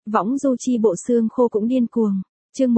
Võng du chi bộ xương khô cũng điên cuồng. Chương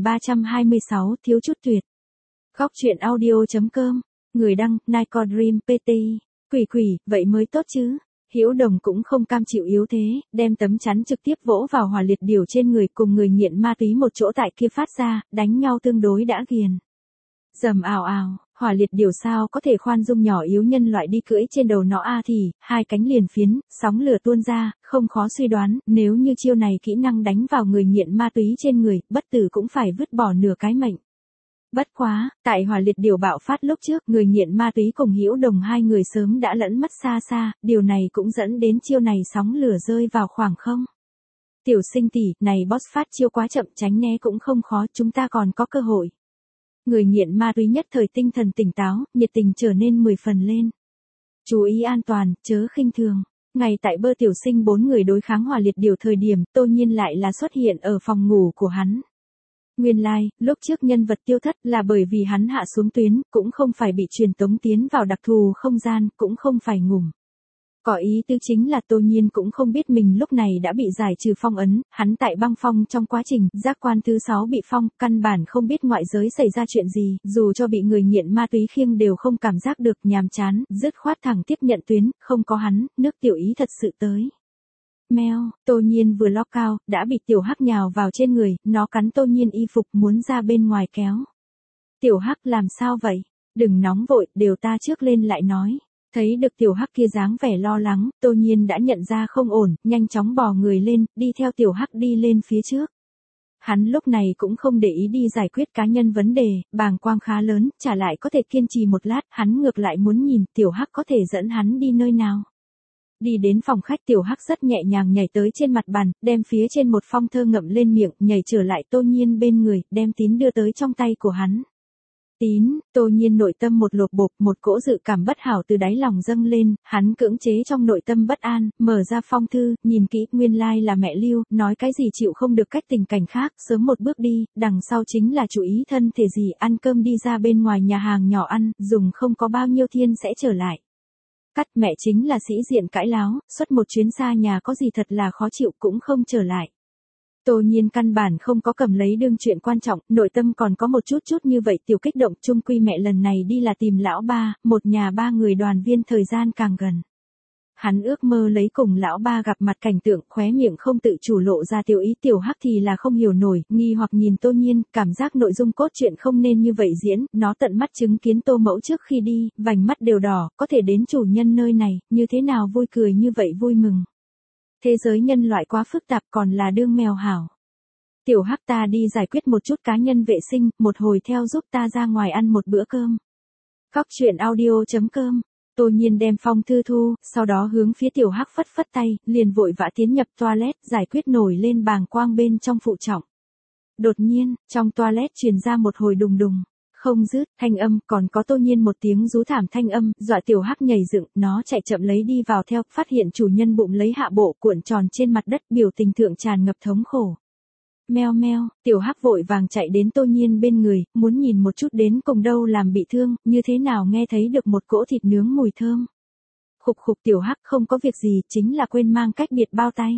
1326, thiếu chút tuyệt. Góc truyện audio.com. Người đăng, Nico Dream PT. Quỷ, vậy mới tốt chứ. Hữu Đồng cũng không cam chịu yếu thế, đem tấm chắn trực tiếp vỗ vào Hỏa Liệt Điểu trên người, cùng người nghiện ma túy một chỗ tại kia phát ra, đánh nhau tương đối đã ghiền. Rầm ào ào, Hỏa Liệt Điểu sao có thể khoan dung nhỏ yếu nhân loại đi cưỡi trên đầu nó thì, hai cánh liền phiến, sóng lửa tuôn ra, không khó suy đoán, nếu như chiêu này kỹ năng đánh vào người nghiện ma túy trên người, bất tử cũng phải vứt bỏ nửa cái mệnh. Bất quá, tại Hỏa Liệt Điểu bạo phát lúc trước, người nghiện ma túy cùng Hữu Đồng hai người sớm đã lẫn mất xa, điều này cũng dẫn đến chiêu này sóng lửa rơi vào khoảng không. Tiểu Sinh tỷ, này boss phát chiêu quá chậm, tránh né cũng không khó, chúng ta còn có cơ hội. Người nghiện ma túy nhất thời tinh thần tỉnh táo, nhiệt tình trở nên 10 phần lên. Chú ý an toàn, chớ khinh thường. Ngay tại Bơ Tiểu Sinh 4 người đối kháng Hỏa Liệt Điểu thời điểm, Tô Nhiên lại là xuất hiện ở phòng ngủ của hắn. Nguyên lai, lúc trước nhân vật tiêu thất là bởi vì hắn hạ xuống tuyến, cũng không phải bị truyền tống tiến vào đặc thù không gian, cũng không phải ngủm. Có ý tứ chính là Tô Nhiên cũng không biết mình lúc này đã bị giải trừ phong ấn, hắn tại băng phong trong quá trình, giác quan thứ 6 bị phong, căn bản không biết ngoại giới xảy ra chuyện gì, dù cho bị người nghiện ma túy khiêng đều không cảm giác được, nhàm chán, dứt khoát thẳng tiếp nhận tuyến, không có hắn, nước tiểu ý thật sự tới. Meo, Tô Nhiên vừa lock out, đã bị Tiểu Hắc nhào vào trên người, nó cắn Tô Nhiên y phục muốn ra bên ngoài kéo. Tiểu Hắc làm sao vậy? Đừng nóng vội, đều ta trước lên lại nói. Thấy được Tiểu Hắc kia dáng vẻ lo lắng, Tô Nhiên đã nhận ra không ổn, nhanh chóng bò người lên, đi theo Tiểu Hắc đi lên phía trước. Hắn lúc này cũng không để ý đi giải quyết cá nhân vấn đề, bàng quang khá lớn, trả lại có thể kiên trì một lát, hắn ngược lại muốn nhìn Tiểu Hắc có thể dẫn hắn đi nơi nào. Đi đến phòng khách, Tiểu Hắc rất nhẹ nhàng nhảy tới trên mặt bàn, đem phía trên một phong thơ ngậm lên miệng, nhảy trở lại Tô Nhiên bên người, đem tín đưa tới trong tay của hắn. Tín, Tô Nhiên nội tâm một lột bột, một cỗ dự cảm bất hảo từ đáy lòng dâng lên, hắn cưỡng chế trong nội tâm bất an, mở ra phong thư, nhìn kỹ, nguyên lai là mẹ Lưu, nói cái gì chịu không được cách tình cảnh khác, sớm một bước đi, đằng sau chính là chú ý thân thể gì, ăn cơm đi ra bên ngoài nhà hàng nhỏ ăn, dùng không có bao nhiêu thiên sẽ trở lại. Cắt, mẹ chính là sĩ diện cãi láo, xuất một chuyến xa nhà có gì thật là khó chịu cũng không trở lại. Tô Nhiên căn bản không có cầm lấy đương chuyện quan trọng, nội tâm còn có một chút như vậy tiểu kích động, chung quy mẹ lần này đi là tìm lão ba, một nhà ba người đoàn viên thời gian càng gần. Hắn ước mơ lấy cùng lão ba gặp mặt cảnh tượng, khóe miệng không tự chủ lộ ra tiểu ý. Tiểu Hắc thì là không hiểu nổi, nghi hoặc nhìn Tô Nhiên, cảm giác nội dung cốt truyện không nên như vậy diễn, nó tận mắt chứng kiến Tô Mẫu trước khi đi, vành mắt đều đỏ, có thể đến chủ nhân nơi này, như thế nào vui cười như vậy vui mừng. Thế giới nhân loại quá phức tạp, còn là đương mèo hảo. Tiểu Hắc, ta đi giải quyết một chút cá nhân vệ sinh, một hồi theo giúp ta ra ngoài ăn một bữa cơm. Góc truyện audio.com. Tô Nhiên đem phong thư thu, sau đó hướng phía Tiểu Hắc phất phất tay, liền vội vã tiến nhập toilet, giải quyết nổi lên bàng quang bên trong phụ trọng. Đột nhiên, trong toilet truyền ra một hồi đùng đùng, không dứt thanh âm, còn có Tô Nhiên một tiếng rú thảm thanh âm, dọa Tiểu Hắc nhảy dựng, nó chạy chậm lấy đi vào theo, phát hiện chủ nhân bụng lấy hạ bộ cuộn tròn trên mặt đất, biểu tình thượng tràn ngập thống khổ. Meo meo, Tiểu Hắc vội vàng chạy đến Tô Nhiên bên người, muốn nhìn một chút đến cùng đâu làm bị thương, như thế nào nghe thấy được một cỗ thịt nướng mùi thơm. Khục Tiểu Hắc, không có việc gì, chính là quên mang cách biệt bao tay.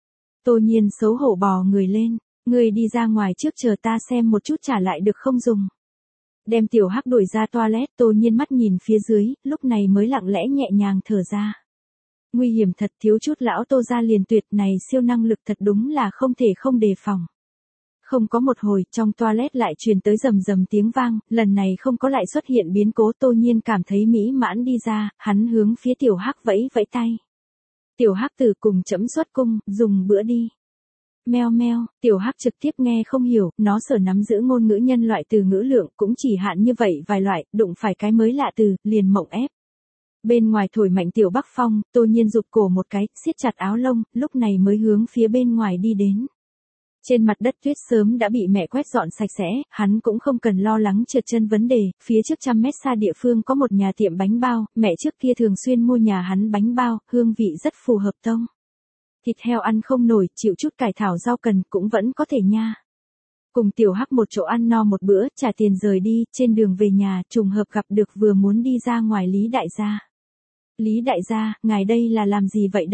Tô Nhiên xấu hổ bò người lên, người đi ra ngoài trước chờ ta xem một chút trả lại được không dùng. Đem Tiểu Hắc đuổi ra toilet, Tô Nhiên mắt nhìn phía dưới, lúc này mới lặng lẽ nhẹ nhàng thở ra. Nguy hiểm thật, thiếu chút lão Tô gia liền tuyệt, này siêu năng lực thật đúng là không thể không đề phòng. Không có một hồi, trong toilet lại truyền tới rầm tiếng vang, lần này không có lại xuất hiện biến cố. Tô Nhiên cảm thấy mỹ mãn đi ra, hắn hướng phía Tiểu Hắc vẫy tay. Tiểu Hắc từ cùng chấm xuất cung, dùng bữa đi. Meo meo, Tiểu Hắc trực tiếp nghe không hiểu, nó sở nắm giữ ngôn ngữ nhân loại từ ngữ lượng, cũng chỉ hạn như vậy vài loại, đụng phải cái mới lạ từ, liền mộng ép. Bên ngoài thổi mạnh tiểu Bắc phong, Tô Nhiên rụt cổ một cái, siết chặt áo lông, lúc này mới hướng phía bên ngoài đi đến. Trên mặt đất tuyết sớm đã bị mẹ quét dọn sạch sẽ, hắn cũng không cần lo lắng trượt chân vấn đề, phía trước 100 mét xa địa phương có một nhà tiệm bánh bao, mẹ trước kia thường xuyên mua nhà hắn bánh bao, hương vị rất phù hợp tông. Thịt heo ăn không nổi, chịu chút cải thảo rau cần cũng vẫn có thể nha. Cùng Tiểu Hắc một chỗ ăn no một bữa, trả tiền rời đi, trên đường về nhà, trùng hợp gặp được vừa muốn đi ra ngoài Lý đại gia. Lý đại gia, ngài đây là làm gì vậy đây?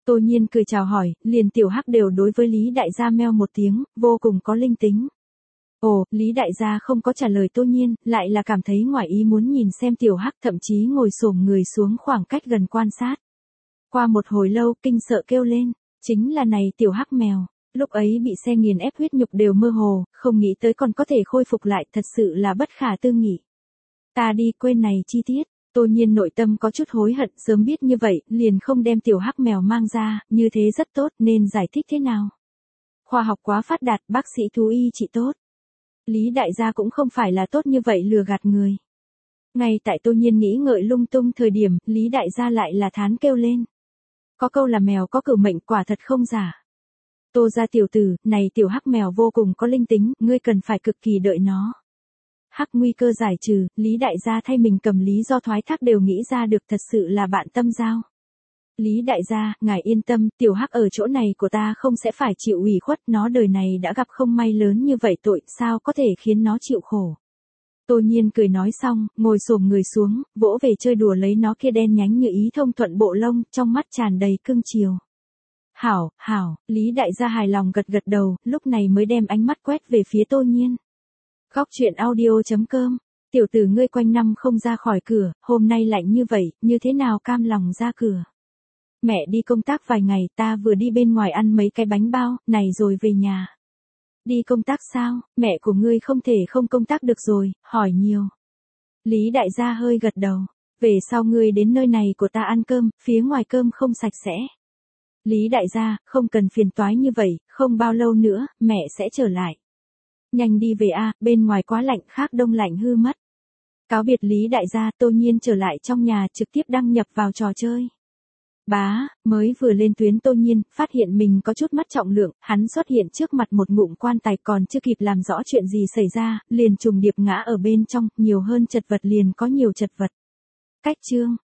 Tô Nhiên cười chào hỏi, liền Tiểu Hắc đều đối với Lý đại gia meo một tiếng, vô cùng có linh tính. Ồ, Lý đại gia không có trả lời Tô Nhiên, lại là cảm thấy ngoài ý muốn nhìn xem Tiểu Hắc, thậm chí ngồi xổm người xuống khoảng cách gần quan sát. Qua một hồi lâu, kinh sợ kêu lên, chính là này Tiểu Hắc mèo. Lúc ấy bị xe nghiền ép huyết nhục đều mơ hồ, không nghĩ tới còn có thể khôi phục lại, thật sự là bất khả tư nghị. Ta đi quên này chi tiết. Tô Nhiên nội tâm có chút hối hận, sớm biết như vậy, liền không đem Tiểu Hắc mèo mang ra, như thế rất tốt, nên giải thích thế nào? Khoa học quá phát đạt, bác sĩ thú y trị tốt. Lý đại gia cũng không phải là tốt như vậy lừa gạt người. Ngay tại Tô Nhiên nghĩ ngợi lung tung thời điểm, Lý đại gia lại là thán kêu lên. Có câu là mèo có cửu mệnh, quả thật không giả. Tô gia tiểu tử, này Tiểu Hắc mèo vô cùng có linh tính, ngươi cần phải cực kỳ đợi nó. Hắc nguy cơ giải trừ, Lý đại gia thay mình cầm lý do thoái thác đều nghĩ ra được, thật sự là bạn tâm giao. Lý đại gia, ngài yên tâm, Tiểu Hắc ở chỗ này của ta không sẽ phải chịu ủy khuất, nó đời này đã gặp không may lớn như vậy tội, sao có thể khiến nó chịu khổ. Tô Nhiên cười nói xong, ngồi xổm người xuống, vỗ về chơi đùa lấy nó kia đen nhánh như ý thông thuận bộ lông, trong mắt tràn đầy cưng chiều. Hảo, hảo, Lý đại gia hài lòng gật gật đầu, lúc này mới đem ánh mắt quét về phía Tô Nhiên. Góc chuyện audio.com, tiểu tử ngươi quanh năm không ra khỏi cửa, hôm nay lạnh như vậy, như thế nào cam lòng ra cửa. Mẹ đi công tác vài ngày, ta vừa đi bên ngoài ăn mấy cái bánh bao, này rồi về nhà. Đi công tác sao, mẹ của ngươi không thể không công tác được rồi, hỏi nhiều. Lý đại gia hơi gật đầu, về sau ngươi đến nơi này của ta ăn cơm, phía ngoài cơm không sạch sẽ. Lý đại gia, không cần phiền toái như vậy, không bao lâu nữa, mẹ sẽ trở lại. Nhanh đi về a, bên ngoài quá lạnh, khác đông lạnh hư mất. Cáo biệt Lý đại gia, Tô Nhiên trở lại trong nhà, trực tiếp đăng nhập vào trò chơi. Bá, mới vừa lên tuyến Tô Nhiên, phát hiện mình có chút mất trọng lượng, hắn xuất hiện trước mặt một ngụm quan tài, còn chưa kịp làm rõ chuyện gì xảy ra, liền trùng điệp ngã ở bên trong, nhiều hơn chật vật liền có nhiều chật vật. Cách chương